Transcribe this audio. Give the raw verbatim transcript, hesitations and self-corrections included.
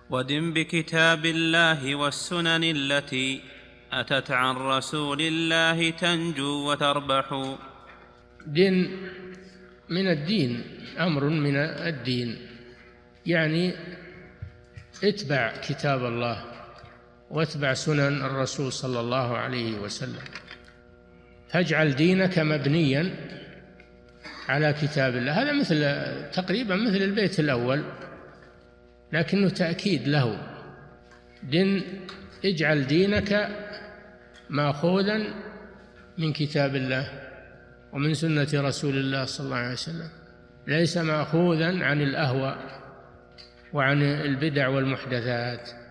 ودن بكتاب الله والسنن التي أتت عن رسول الله تنجو وتربح. دين من الدين، أمر من الدين، يعني اتبع كتاب الله واتبع سنن الرسول صلى الله عليه وسلم، فاجعل دينك مبنيا على كتاب الله. هذا مثل تقريبا مثل البيت الأول لكنه تأكيد له. دين اجعل دينك ماخوذا من كتاب الله ومن سنة رسول الله صلى الله عليه وسلم، ليس ماخوذا عن الأهواء وعن البدع والمحدثات.